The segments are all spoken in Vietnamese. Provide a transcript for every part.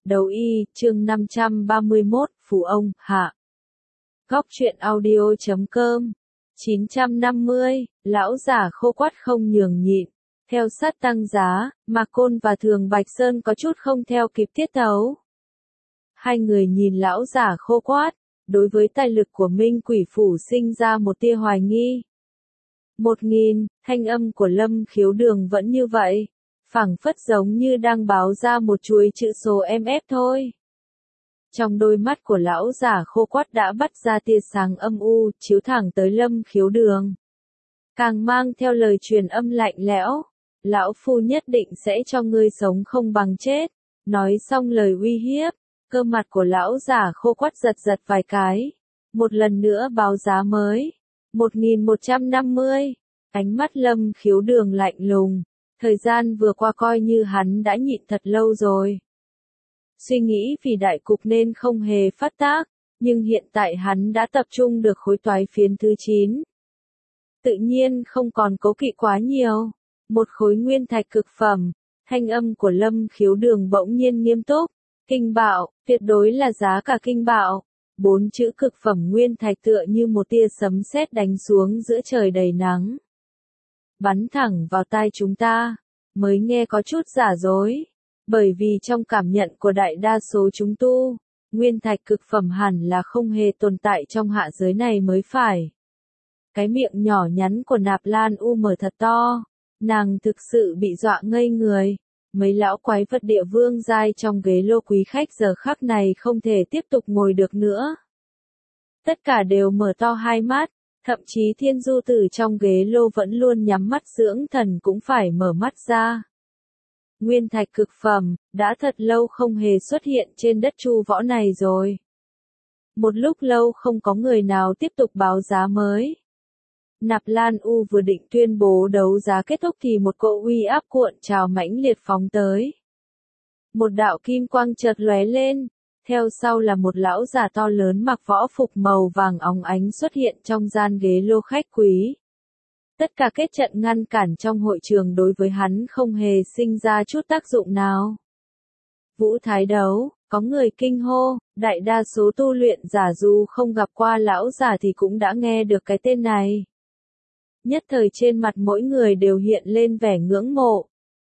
Đấu y, chương 531, Phù ông, hạ. Góc truyện audio.com 950, lão giả khô quắt không nhường nhịn. Theo sát tăng giá, Mạc Côn và Thường Bạch Sơn có chút không theo kịp tiết tấu. Hai người nhìn lão giả khô quát, đối với tài lực của Minh Quỷ Phủ sinh ra một tia hoài nghi. 1000, thanh âm của Lâm Khiếu Đường vẫn như vậy, phảng phất giống như đang báo ra một chuỗi chữ số MF thôi. Trong đôi mắt của lão giả khô quắt đã bắt ra tia sáng âm u, chiếu thẳng tới Lâm Khiếu Đường. Càng mang theo lời truyền âm lạnh lẽo, lão phu nhất định sẽ cho ngươi sống không bằng chết. Nói xong lời uy hiếp, cơ mặt của lão giả khô quắt giật giật vài cái. Một lần nữa báo giá mới. 1150. Ánh mắt Lâm Khiếu Đường lạnh lùng. Thời gian vừa qua coi như hắn đã nhịn thật lâu rồi. Suy nghĩ vì đại cục nên không hề phát tác, nhưng hiện tại hắn đã tập trung được khối toái phiến thứ 9. Tự nhiên không còn cố kỵ quá nhiều. Một khối nguyên thạch cực phẩm, thanh âm của Lâm Khiếu Đường bỗng nhiên nghiêm túc. Kinh bạo, tuyệt đối là giá cả kinh bạo. 4 chữ cực phẩm nguyên thạch tựa như một tia sấm sét đánh xuống giữa trời đầy nắng. Bắn thẳng vào tai chúng ta, mới nghe có chút giả dối. Bởi vì trong cảm nhận của đại đa số chúng tu, nguyên thạch cực phẩm hẳn là không hề tồn tại trong hạ giới này mới phải. Cái miệng nhỏ nhắn của Nạp Lan U mở thật to, nàng thực sự bị dọa ngây người. Mấy lão quái vật địa vương giai trong ghế lô quý khách giờ khắc này không thể tiếp tục ngồi được nữa. Tất cả đều mở to hai mắt, thậm chí Thiên Du Tử trong ghế lô vẫn luôn nhắm mắt dưỡng thần cũng phải mở mắt ra. Nguyên thạch cực phẩm, đã thật lâu không hề xuất hiện trên đất Chu Võ này rồi. Một lúc lâu không có người nào tiếp tục báo giá mới. Nạp Lan U vừa định tuyên bố đấu giá kết thúc thì một cỗ uy áp cuộn trào mãnh liệt phóng tới. Một đạo kim quang chợt lóe lên, theo sau là một lão già to lớn mặc võ phục màu vàng óng ánh xuất hiện trong gian ghế lô khách quý. Tất cả kết trận ngăn cản trong hội trường đối với hắn không hề sinh ra chút tác dụng nào. Vũ Thái Đấu, có người kinh hô, đại đa số tu luyện giả dù không gặp qua lão già thì cũng đã nghe được cái tên này. Nhất thời trên mặt mỗi người đều hiện lên vẻ ngưỡng mộ.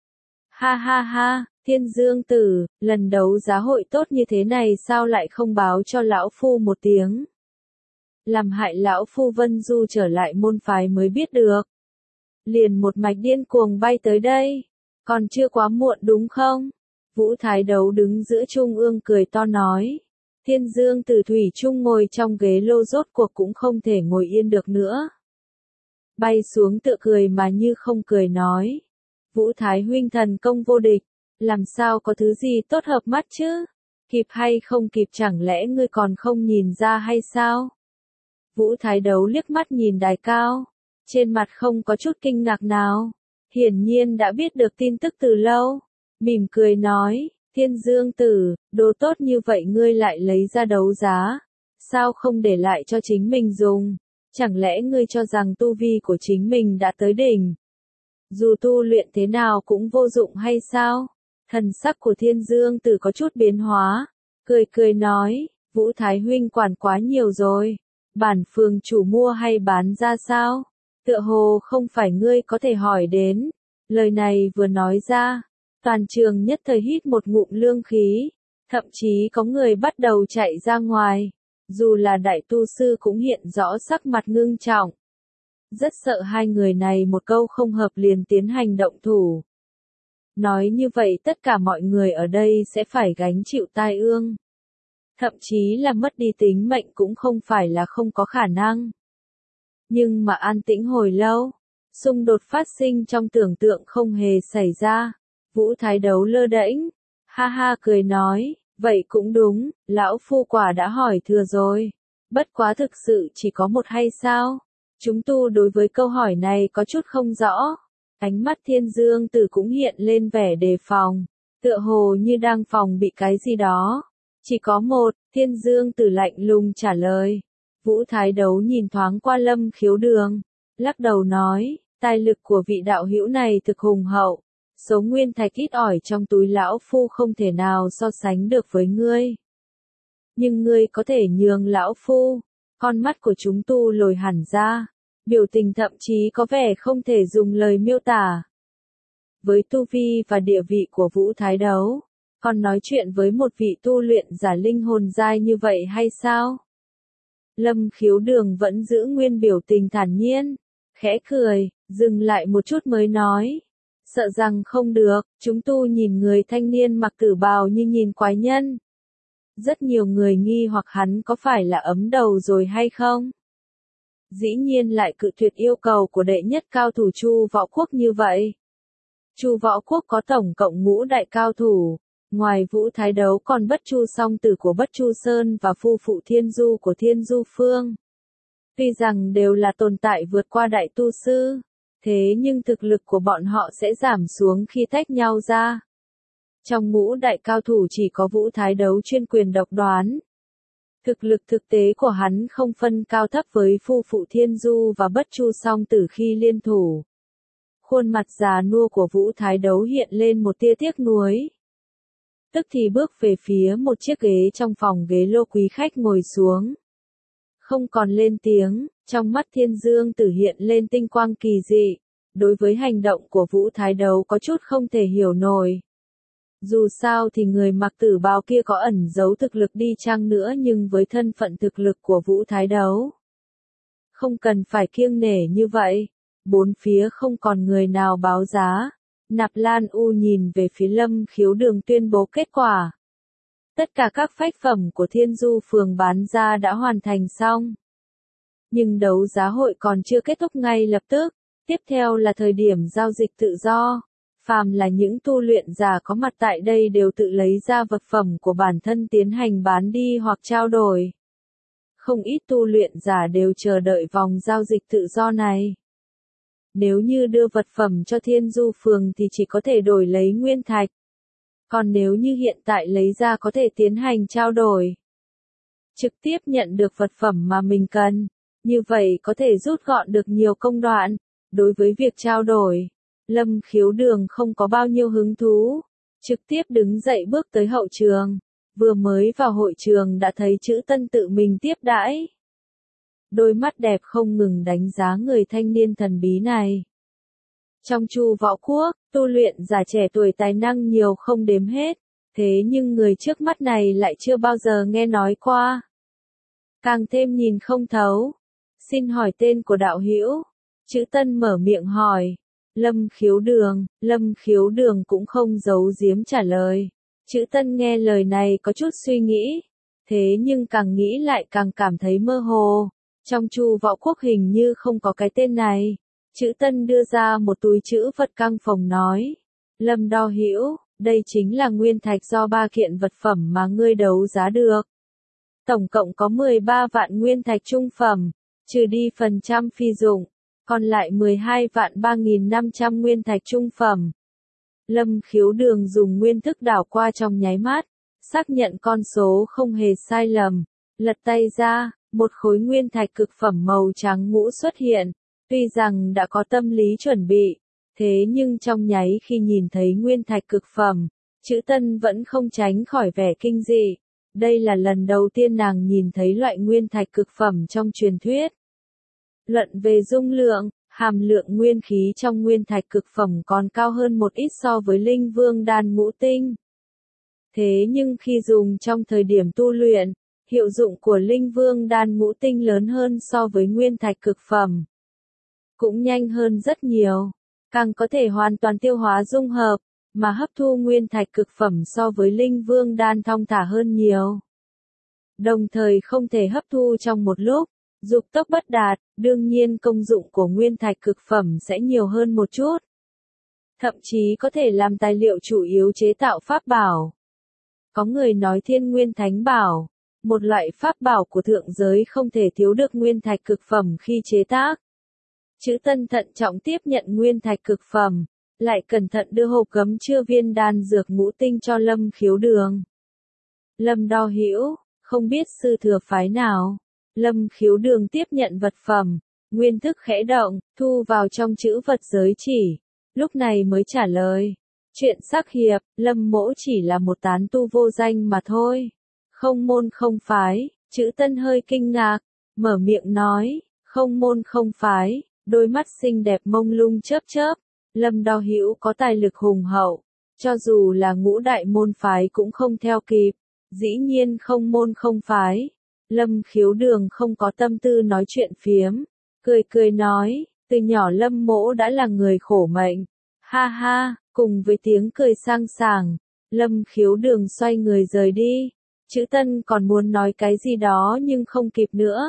Ha ha ha, Thiên Dương Tử, lần đấu giá hội tốt như thế này sao lại không báo cho lão phu một tiếng? Làm hại lão phu Vân Du trở lại môn phái mới biết được. Liền một mạch điên cuồng bay tới đây, còn chưa quá muộn đúng không? Vũ Thái Đấu đứng giữa trung ương cười to nói. Thiên Dương Tử thủy chung ngồi trong ghế lô rốt cuộc cũng không thể ngồi yên được nữa. Bay xuống tựa cười mà như không cười nói. Vũ Thái huynh thần công vô địch, làm sao có thứ gì tốt hợp mắt chứ? Kịp hay không kịp chẳng lẽ ngươi còn không nhìn ra hay sao? Vũ Thái Đấu liếc mắt nhìn đài cao, trên mặt không có chút kinh ngạc nào. Hiển nhiên đã biết được tin tức từ lâu, mỉm cười nói, Thiên Dương Tử, đồ tốt như vậy ngươi lại lấy ra đấu giá, sao không để lại cho chính mình dùng? Chẳng lẽ ngươi cho rằng tu vi của chính mình đã tới đỉnh? Dù tu luyện thế nào cũng vô dụng hay sao? Thần sắc của Thiên Dương Tử có chút biến hóa, cười cười nói, Vũ Thái huynh quản quá nhiều rồi. Bản phường chủ mua hay bán ra sao? Tựa hồ không phải ngươi có thể hỏi đến. Lời này vừa nói ra, toàn trường nhất thời hít một ngụm lương khí, thậm chí có người bắt đầu chạy ra ngoài. Dù là đại tu sư cũng hiện rõ sắc mặt ngưng trọng. Rất sợ hai người này một câu không hợp liền tiến hành động thủ. Nói như vậy tất cả mọi người ở đây sẽ phải gánh chịu tai ương. Thậm chí là mất đi tính mệnh cũng không phải là không có khả năng. Nhưng mà an tĩnh hồi lâu, xung đột phát sinh trong tưởng tượng không hề xảy ra. Vũ Thái Đấu lơ đễnh, ha ha cười nói, vậy cũng đúng, lão phu quả đã hỏi thừa rồi. Bất quá thực sự chỉ có một hay sao? Chúng tu đối với câu hỏi này có chút không rõ. Ánh mắt Thiên Dương Tử cũng hiện lên vẻ đề phòng, tựa hồ như đang phòng bị cái gì đó. Chỉ có một, Thiên Dương Tử lạnh lùng trả lời. Vũ Thái Đấu nhìn thoáng qua Lâm Khiếu Đường, lắc đầu nói, tài lực của vị đạo hữu này thực hùng hậu, Số nguyên thạch ít ỏi trong túi lão phu không thể nào so sánh được với ngươi. Nhưng ngươi có thể nhường lão phu. Con mắt của chúng tu lồi hẳn ra. Biểu tình thậm chí có vẻ không thể dùng lời miêu tả. Với tu vi và địa vị của Vũ Thái Đấu, còn nói chuyện với một vị tu luyện giả linh hồn giai như vậy hay sao? Lâm Khiếu Đường vẫn giữ nguyên biểu tình thản nhiên, khẽ cười, dừng lại một chút mới nói. Sợ rằng không được, chúng tu nhìn người thanh niên mặc tử bào như nhìn quái nhân. Rất nhiều người nghi hoặc hắn có phải là ấm đầu rồi hay không? Dĩ nhiên lại cự tuyệt yêu cầu của đệ nhất cao thủ Chu Võ Quốc như vậy. Chu Võ Quốc có tổng cộng ngũ đại cao thủ, ngoài Vũ Thái Đấu còn Bất Chu Song Tử của Bất Chu Sơn và Phu Phụ Thiên Du của Thiên Du Phương. Tuy rằng đều là tồn tại vượt qua đại tu sư, thế nhưng thực lực của bọn họ sẽ giảm xuống khi tách nhau ra. Trong ngũ đại cao thủ chỉ có Vũ Thái Đấu chuyên quyền độc đoán. Thực lực thực tế của hắn không phân cao thấp với Phu Phụ Thiên Du và Bất Chu Song Tử khi liên thủ. Khuôn mặt già nua của Vũ Thái Đấu hiện lên một tia tiếc nuối. Tức thì bước về phía một chiếc ghế trong phòng ghế lô quý khách ngồi xuống. Không còn lên tiếng, trong mắt Thiên Dương Tử hiện lên tinh quang kỳ dị. Đối với hành động của Vũ Thái Đấu có chút không thể hiểu nổi. Dù sao thì người mặc tử bào kia có ẩn giấu thực lực đi chăng nữa, nhưng với thân phận thực lực của Vũ Thái Đấu, không cần phải kiêng nể như vậy. Bốn phía không còn người nào báo giá. Nạp Lan U nhìn về phía Lâm Khiếu Đường tuyên bố kết quả. Tất cả các phách phẩm của Thiên Du phường bán ra đã hoàn thành xong. Nhưng đấu giá hội còn chưa kết thúc ngay lập tức. Tiếp theo là thời điểm giao dịch tự do. Phàm là những tu luyện giả có mặt tại đây đều tự lấy ra vật phẩm của bản thân tiến hành bán đi hoặc trao đổi. Không ít tu luyện giả đều chờ đợi vòng giao dịch tự do này. Nếu như đưa vật phẩm cho Thiên Du phường thì chỉ có thể đổi lấy nguyên thạch. Còn nếu như hiện tại lấy ra có thể tiến hành trao đổi. Trực tiếp nhận được vật phẩm mà mình cần. Như vậy có thể rút gọn được nhiều công đoạn. Đối với việc trao đổi, Lâm Khiếu Đường không có bao nhiêu hứng thú. Trực tiếp đứng dậy bước tới hậu trường. Vừa mới vào hội trường đã thấy Chữ Tân tự mình tiếp đãi. Đôi mắt đẹp không ngừng đánh giá người thanh niên thần bí này. Trong Chu Võ Quốc, tu luyện giả trẻ tuổi tài năng nhiều không đếm hết, thế nhưng người trước mắt này lại chưa bao giờ nghe nói qua. Càng thêm nhìn không thấu. Xin hỏi tên của đạo hữu? Chữ Tân mở miệng hỏi. Lâm Khiếu Đường cũng không giấu giếm trả lời. Chữ Tân nghe lời này có chút suy nghĩ, thế nhưng càng nghĩ lại càng cảm thấy mơ hồ. Trong Chu Võ Quốc hình như không có cái tên này. Chữ Tân đưa ra một túi trữ vật căng phòng nói. Lâm Đo Hữu, đây chính là nguyên thạch do 3 kiện vật phẩm mà ngươi đấu giá được. Tổng cộng có 13 vạn nguyên thạch trung phẩm, trừ đi phần trăm phi dụng, còn lại 12 vạn 3.500 nguyên thạch trung phẩm. Lâm Khiếu Đường dùng nguyên thức đảo qua trong nháy mắt, xác nhận con số không hề sai lầm, lật tay ra. Một khối nguyên thạch cực phẩm màu trắng ngũ xuất hiện, tuy rằng đã có tâm lý chuẩn bị, thế nhưng trong nháy khi nhìn thấy nguyên thạch cực phẩm, Chữ Tân vẫn không tránh khỏi vẻ kinh dị. Đây là lần đầu tiên nàng nhìn thấy loại nguyên thạch cực phẩm trong truyền thuyết. Luận về dung lượng, hàm lượng nguyên khí trong nguyên thạch cực phẩm còn cao hơn một ít so với Linh Vương đan ngũ tinh. Thế nhưng khi dùng trong thời điểm tu luyện, hiệu dụng của Linh Vương đan ngũ tinh lớn hơn so với nguyên thạch cực phẩm. Cũng nhanh hơn rất nhiều, càng có thể hoàn toàn tiêu hóa dung hợp, mà hấp thu nguyên thạch cực phẩm so với Linh Vương đan thong thả hơn nhiều. Đồng thời không thể hấp thu trong một lúc, dục tốc bất đạt, đương nhiên công dụng của nguyên thạch cực phẩm sẽ nhiều hơn một chút. Thậm chí có thể làm tài liệu chủ yếu chế tạo pháp bảo. Có người nói Thiên Nguyên Thánh Bảo, một loại pháp bảo của thượng giới không thể thiếu được nguyên thạch cực phẩm khi chế tác. Chữ Tân thận trọng tiếp nhận nguyên thạch cực phẩm, lại cẩn thận đưa hộp cấm chứa viên đan dược ngũ tinh cho Lâm Khiếu Đường. Lâm Đo Hữu, không biết sư thừa phái nào. Lâm Khiếu Đường tiếp nhận vật phẩm, nguyên thức khẽ động, thu vào trong chữ vật giới chỉ, lúc này mới trả lời. Chuyện sắc hiệp, Lâm Mỗ chỉ là một tán tu vô danh mà thôi. Không môn không phái, Chữ Tân hơi kinh ngạc, mở miệng nói, không môn không phái, đôi mắt xinh đẹp mông lung chớp chớp. Lâm Đao Hữu có tài lực hùng hậu, cho dù là ngũ đại môn phái cũng không theo kịp, dĩ nhiên không môn không phái. Lâm Khiếu Đường không có tâm tư nói chuyện phiếm, cười cười nói, từ nhỏ Lâm Mỗ đã là người khổ mệnh. Ha ha, cùng với tiếng cười sang sảng, Lâm Khiếu Đường xoay người rời đi. Chữ Tân còn muốn nói cái gì đó nhưng không kịp nữa.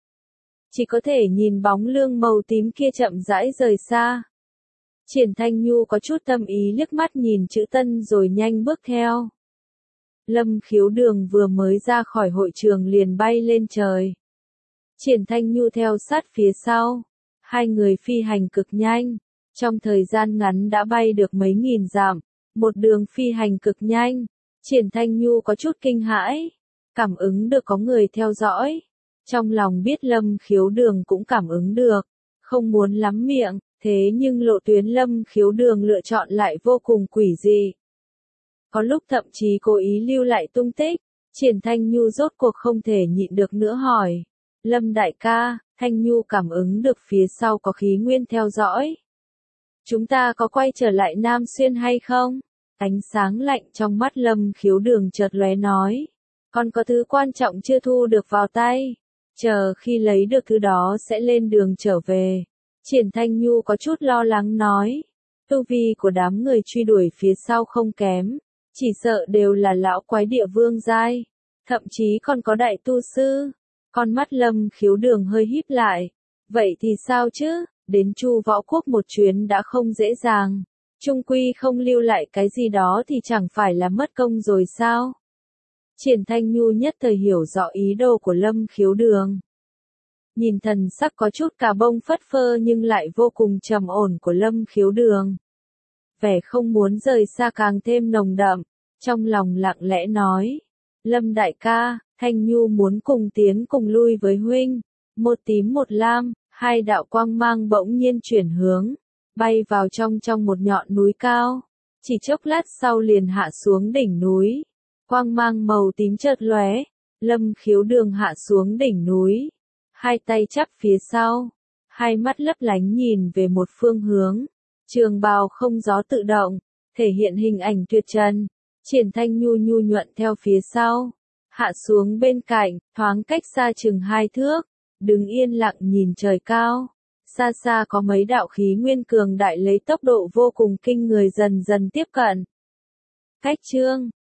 Chỉ có thể nhìn bóng lưng màu tím kia chậm rãi rời xa. Triển Thanh Nhu có chút tâm ý liếc mắt nhìn Chữ Tân rồi nhanh bước theo. Lâm Khiếu Đường vừa mới ra khỏi hội trường liền bay lên trời. Triển Thanh Nhu theo sát phía sau. Hai người phi hành cực nhanh. Trong thời gian ngắn đã bay được mấy nghìn dặm. Một đường phi hành cực nhanh. Triển Thanh Nhu có chút kinh hãi. Cảm ứng được có người theo dõi. Trong lòng biết Lâm Khiếu Đường cũng cảm ứng được. Không muốn lắm miệng, thế nhưng lộ tuyến Lâm Khiếu Đường lựa chọn lại vô cùng quỷ dị. Có lúc thậm chí cố ý lưu lại tung tích. Triển Thanh Nhu rốt cuộc không thể nhịn được nữa hỏi. Lâm đại ca, Thanh Nhu cảm ứng được phía sau có khí nguyên theo dõi. Chúng ta có quay trở lại Nam Xuyên hay không? Ánh sáng lạnh trong mắt Lâm Khiếu Đường chợt lóe nói. Còn có thứ quan trọng chưa thu được vào tay. Chờ khi lấy được thứ đó sẽ lên đường trở về. Triển Thanh Nhu có chút lo lắng nói. Tu vi của đám người truy đuổi phía sau không kém. Chỉ sợ đều là lão quái địa vương giai. Thậm chí còn có đại tu sư. Con mắt Lâm Khiếu Đường hơi híp lại. Vậy thì sao chứ? Đến Chu Võ Quốc một chuyến đã không dễ dàng. Trung quy không lưu lại cái gì đó thì chẳng phải là mất công rồi sao? Triển Thanh Nhu nhất thời hiểu rõ ý đồ của Lâm Khiếu Đường. Nhìn thần sắc có chút cà bông phất phơ nhưng lại vô cùng trầm ổn của Lâm Khiếu Đường. Vẻ không muốn rời xa càng thêm nồng đậm, trong lòng lặng lẽ nói. Lâm đại ca, Thanh Nhu muốn cùng tiến cùng lui với huynh. Một tím một lam, hai đạo quang mang bỗng nhiên chuyển hướng, bay vào trong một nhọn núi cao. Chỉ chốc lát sau liền hạ xuống đỉnh núi. Quang mang màu tím chợt lóe, Lâm Khiếu Đường hạ xuống đỉnh núi. Hai tay chắp phía sau, hai mắt lấp lánh nhìn về một phương hướng. Trường bào không gió tự động, thể hiện hình ảnh tuyệt trần. Triển Thanh Nhu nhu nhuận theo phía sau, hạ xuống bên cạnh, thoáng cách xa chừng 2 thước, đứng yên lặng nhìn trời cao. Xa xa có mấy đạo khí nguyên cường đại lấy tốc độ vô cùng kinh người dần dần tiếp cận. Cách chương